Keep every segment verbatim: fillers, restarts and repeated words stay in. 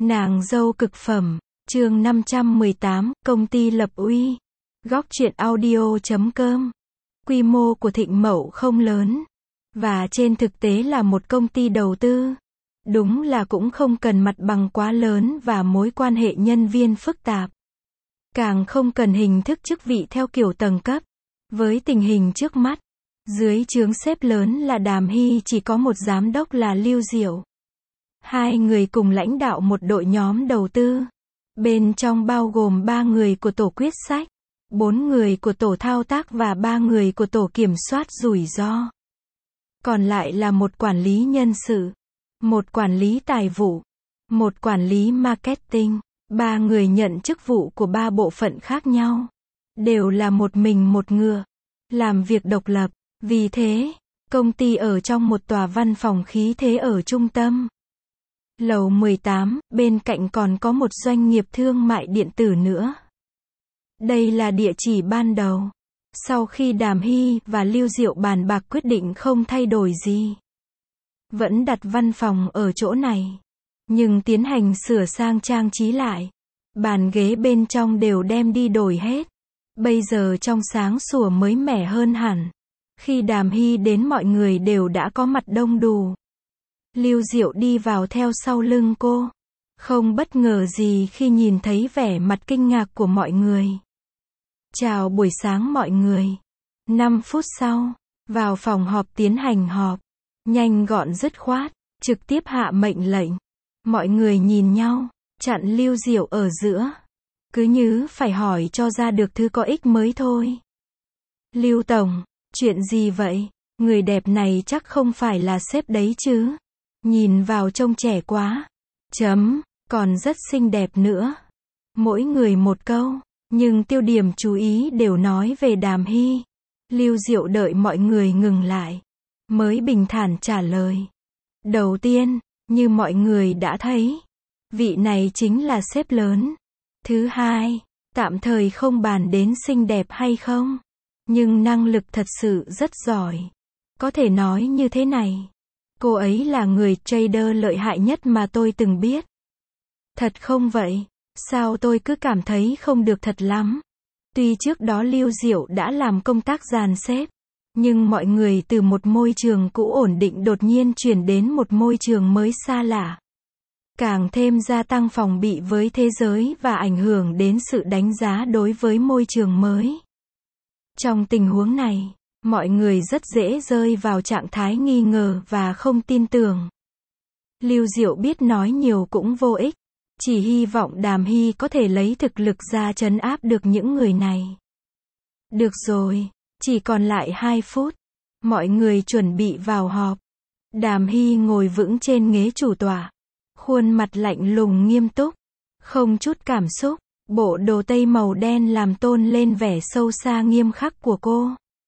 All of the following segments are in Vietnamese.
Nàng dâu cực phẩm, chương năm trăm mười tám, công ty lập uy. Góc truyện audio chấm com. Quy mô của Thịnh Mậu không lớn, và trên thực tế là một công ty đầu tư. Đúng là cũng không cần mặt bằng quá lớn và mối quan hệ nhân viên phức tạp. Càng không cần hình thức chức vị theo kiểu tầng cấp. Với tình hình trước mắt, dưới trướng sếp lớn là Đàm Hy chỉ có một giám đốc là Lưu Diệu. Hai người cùng lãnh đạo một đội nhóm đầu tư. Bên trong bao gồm ba người của tổ quyết sách, bốn người của tổ thao tác và ba người của tổ kiểm soát rủi ro. Còn lại là một quản lý nhân sự, một quản lý tài vụ, một quản lý marketing. Ba người nhận chức vụ của ba bộ phận khác nhau. Đều là một mình một ngựa, làm việc độc lập. Vì thế, công ty ở trong một tòa văn phòng khí thế ở trung tâm. Lầu mười tám, bên cạnh còn có một doanh nghiệp thương mại điện tử nữa. Đây là địa chỉ ban đầu. Sau khi Đàm Hy và Lưu Diệu bàn bạc quyết định không thay đổi gì, vẫn đặt văn phòng ở chỗ này, nhưng tiến hành sửa sang trang trí lại. Bàn ghế bên trong đều đem đi đổi hết. Bây giờ trong sáng sủa mới mẻ hơn hẳn. Khi Đàm Hy đến mọi người đều đã có mặt đông đủ. Lưu Diệu đi vào theo sau lưng cô. Không bất ngờ gì khi nhìn thấy vẻ mặt kinh ngạc của mọi người. Chào buổi sáng mọi người. năm phút sau, vào phòng họp tiến hành họp. Nhanh gọn dứt khoát, trực tiếp hạ mệnh lệnh. Mọi người nhìn nhau, chặn Lưu Diệu ở giữa. Cứ như phải hỏi cho ra được thứ có ích mới thôi. Lưu Tổng, chuyện gì vậy? Người đẹp này chắc không phải là sếp đấy chứ? Nhìn vào trông trẻ quá. Chấm, còn rất xinh đẹp nữa. Mỗi người một câu, nhưng tiêu điểm chú ý đều nói về Đàm Hy. Lưu Diệu đợi mọi người ngừng lại, mới bình thản trả lời. Đầu tiên, như mọi người đã thấy, vị này chính là sếp lớn. Thứ hai, tạm thời không bàn đến xinh đẹp hay không, nhưng năng lực thật sự rất giỏi. Có thể nói như thế này, cô ấy là người trader lợi hại nhất mà tôi từng biết. Thật không vậy? Sao tôi cứ cảm thấy không được thật lắm? Tuy trước đó Lưu Diệu đã làm công tác dàn xếp, nhưng mọi người từ một môi trường cũ ổn định đột nhiên chuyển đến một môi trường mới xa lạ. Càng thêm gia tăng phòng bị với thế giới và ảnh hưởng đến sự đánh giá đối với môi trường mới. Trong tình huống này, mọi người rất dễ rơi vào trạng thái nghi ngờ và không tin tưởng. Lưu Diệu biết nói nhiều cũng vô ích, chỉ hy vọng Đàm Hy có thể lấy thực lực ra trấn áp được những người này. Được rồi, chỉ còn lại hai phút. Mọi người chuẩn bị vào họp. Đàm Hy ngồi vững trên ghế chủ tọa. Khuôn mặt lạnh lùng nghiêm túc, không chút cảm xúc. Bộ đồ tây màu đen làm tôn lên vẻ sâu xa nghiêm khắc của cô.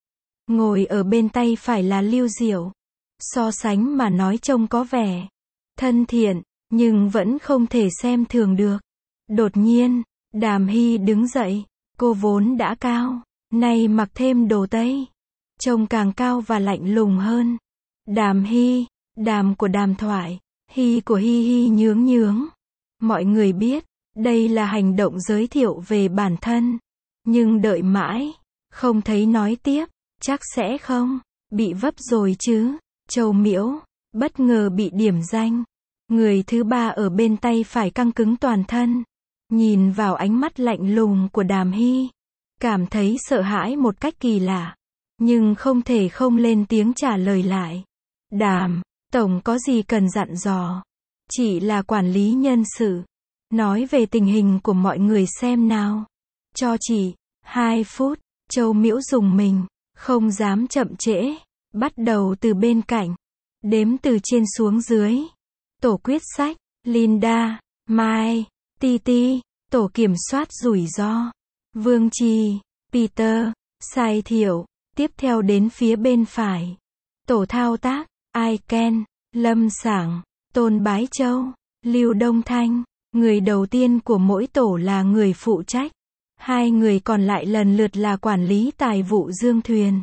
Ngồi ở bên tay phải là Lưu Diệu. So sánh mà nói trông có vẻ thân thiện, nhưng vẫn không thể xem thường được. Đột nhiên, Đàm Hy đứng dậy. Cô vốn đã cao, nay mặc thêm đồ tây, trông càng cao và lạnh lùng hơn. Đàm Hy, Đàm của Đàm thoại, Hy của Hi Hi nhướng nhướng. Mọi người biết, đây là hành động giới thiệu về bản thân. Nhưng đợi mãi, không thấy nói tiếp, chắc sẽ không, bị vấp rồi chứ. Châu Miễu, bất ngờ bị điểm danh. Người thứ ba ở bên tay phải căng cứng toàn thân. Nhìn vào ánh mắt lạnh lùng của Đàm Hy. Cảm thấy sợ hãi một cách kỳ lạ. Nhưng không thể không lên tiếng trả lời lại. Đàm, Tổng có gì cần dặn dò? Chỉ là quản lý nhân sự. Nói về tình hình của mọi người xem nào. Cho chị hai phút. Châu Miễu dùng mình, không dám chậm trễ. Bắt đầu từ bên cạnh. Đếm từ trên xuống dưới. Tổ quyết sách, Linda, Mai, Titi. Tổ kiểm soát rủi ro, Vương Trì, Peter, Sai Thiệu. Tiếp theo đến phía bên phải. Tổ thao tác, Ai Ken, Lâm Sảng, Tôn Bái Châu, Lưu Đông Thanh. Người đầu tiên của mỗi tổ là người phụ trách. Hai người còn lại lần lượt là quản lý tài vụ Dương Thuyền,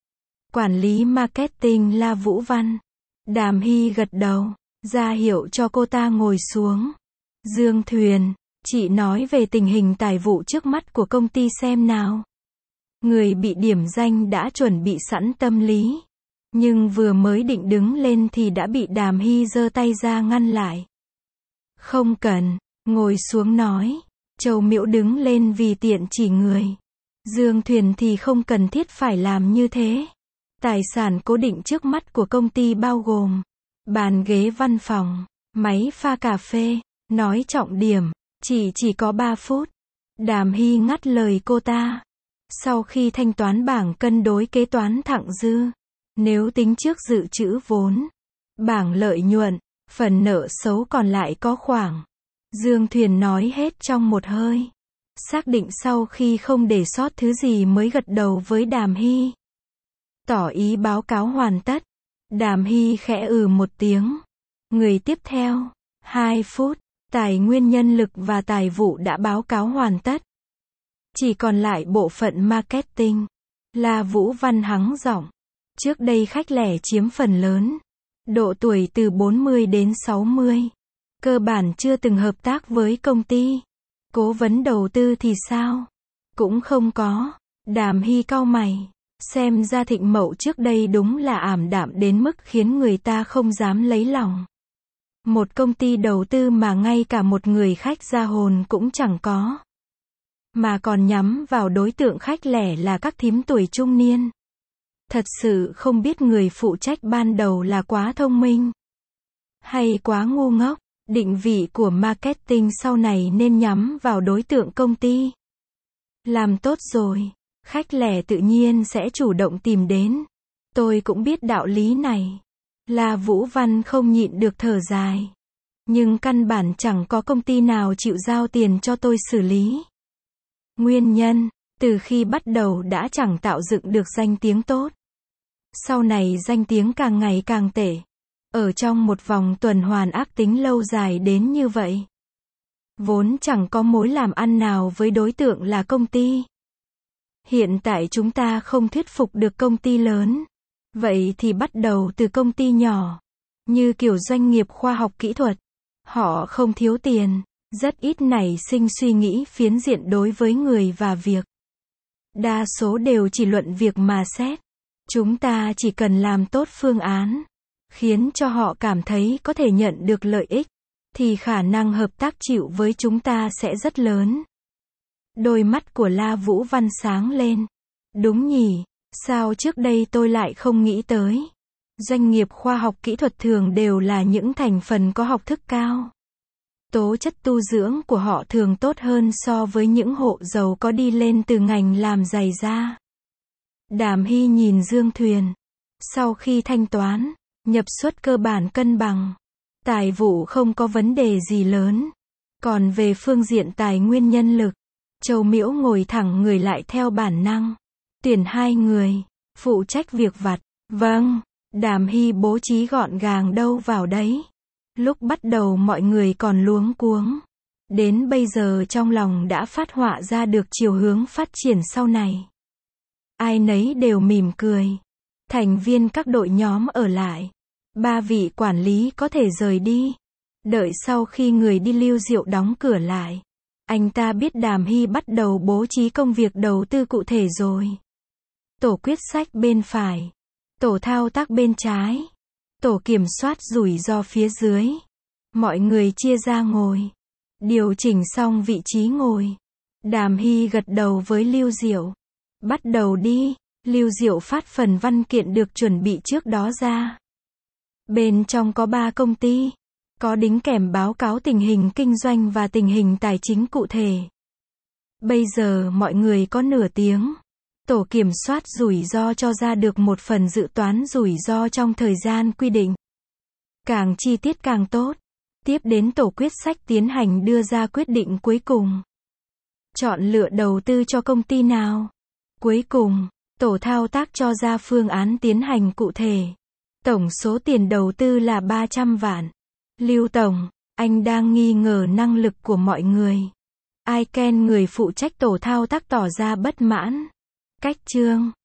quản lý marketing La Vũ Văn. Đàm Hy gật đầu, ra hiệu cho cô ta ngồi xuống. Dương Thuyền, chị nói về tình hình tài vụ trước mắt của công ty xem nào. Người bị điểm danh đã chuẩn bị sẵn tâm lý. Nhưng vừa mới định đứng lên thì đã bị Đàm Hy giơ tay ra ngăn lại. Không cần, ngồi xuống nói. Châu Miễu đứng lên vì tiện chỉ người. Dương Thuyền thì không cần thiết phải làm như thế. Tài sản cố định trước mắt của công ty bao gồm bàn ghế văn phòng, máy pha cà phê. Nói trọng điểm, chỉ chỉ có ba phút. Đàm Hy ngắt lời cô ta. Sau khi thanh toán bảng cân đối kế toán thặng dư, nếu tính trước dự trữ vốn, bảng lợi nhuận, phần nợ xấu còn lại có khoảng. Dương Thuyền nói hết trong một hơi. Xác định sau khi không để sót thứ gì mới gật đầu với Đàm Hy. Tỏ ý báo cáo hoàn tất. Đàm Hy khẽ ừ một tiếng. Người tiếp theo, hai phút, tài nguyên nhân lực và tài vụ đã báo cáo hoàn tất. Chỉ còn lại bộ phận marketing. La Vũ Văn hắng giọng. Trước đây khách lẻ chiếm phần lớn. Độ tuổi từ bốn mươi đến sáu mươi. Cơ bản chưa từng hợp tác với công ty. Cố vấn đầu tư thì sao? Cũng không có. Đàm Hy cau mày. Xem ra Thịnh Mậu trước đây đúng là ảm đạm đến mức khiến người ta không dám lấy lòng. Một công ty đầu tư mà ngay cả một người khách ra hồn cũng chẳng có. Mà còn nhắm vào đối tượng khách lẻ là các thím tuổi trung niên. Thật sự không biết người phụ trách ban đầu là quá thông minh hay quá ngu ngốc. Định vị của marketing sau này nên nhắm vào đối tượng công ty. Làm tốt rồi, khách lẻ tự nhiên sẽ chủ động tìm đến. Tôi cũng biết đạo lý này. La Vũ Văn không nhịn được thở dài. Nhưng căn bản chẳng có công ty nào chịu giao tiền cho tôi xử lý. Nguyên nhân, từ khi bắt đầu đã chẳng tạo dựng được danh tiếng tốt. Sau này danh tiếng càng ngày càng tệ. Ở trong một vòng tuần hoàn ác tính lâu dài đến như vậy. Vốn chẳng có mối làm ăn nào với đối tượng là công ty. Hiện tại chúng ta không thuyết phục được công ty lớn. Vậy thì bắt đầu từ công ty nhỏ. Như kiểu doanh nghiệp khoa học kỹ thuật. Họ không thiếu tiền. Rất ít nảy sinh suy nghĩ phiến diện đối với người và việc. Đa số đều chỉ luận việc mà xét. Chúng ta chỉ cần làm tốt phương án. Khiến cho họ cảm thấy có thể nhận được lợi ích. Thì khả năng hợp tác chịu với chúng ta sẽ rất lớn. Đôi mắt của La Vũ Văn sáng lên. Đúng nhỉ, sao trước đây tôi lại không nghĩ tới. Doanh nghiệp khoa học kỹ thuật thường đều là những thành phần có học thức cao. Tố chất tu dưỡng của họ thường tốt hơn so với những hộ giàu có đi lên từ ngành làm giày da. Đàm Hy nhìn Dương Thuyền. Sau khi thanh toán, nhập xuất cơ bản cân bằng. Tài vụ không có vấn đề gì lớn. Còn về phương diện tài nguyên nhân lực, Châu Miễu ngồi thẳng người lại theo bản năng. Tuyển hai người, phụ trách việc vặt. Vâng, Đàm Hy bố trí gọn gàng đâu vào đấy. Lúc bắt đầu mọi người còn luống cuống. Đến bây giờ trong lòng đã phát họa ra được chiều hướng phát triển sau này. Ai nấy đều mỉm cười. Thành viên các đội nhóm ở lại. Ba vị quản lý có thể rời đi. Đợi sau khi người đi Lưu Diệu đóng cửa lại. Anh ta biết Đàm Hy bắt đầu bố trí công việc đầu tư cụ thể rồi. Tổ quyết sách bên phải. Tổ thao tác bên trái. Tổ kiểm soát rủi ro phía dưới. Mọi người chia ra ngồi. Điều chỉnh xong vị trí ngồi. Đàm Hy gật đầu với Lưu Diệu. Bắt đầu đi. Lưu Diệu phát phần văn kiện được chuẩn bị trước đó ra. Bên trong có ba công ty. Có đính kèm báo cáo tình hình kinh doanh và tình hình tài chính cụ thể. Bây giờ mọi người có nửa tiếng. Tổ kiểm soát rủi ro cho ra được một phần dự toán rủi ro trong thời gian quy định. Càng chi tiết càng tốt. Tiếp đến tổ quyết sách tiến hành đưa ra quyết định cuối cùng. Chọn lựa đầu tư cho công ty nào. Cuối cùng, tổ thao tác cho ra phương án tiến hành cụ thể. Tổng số tiền đầu tư là ba trăm vạn. Lưu Tổng, anh đang nghi ngờ năng lực của mọi người. Ai Ken người phụ trách tổ thao tác tỏ ra bất mãn. Cách chương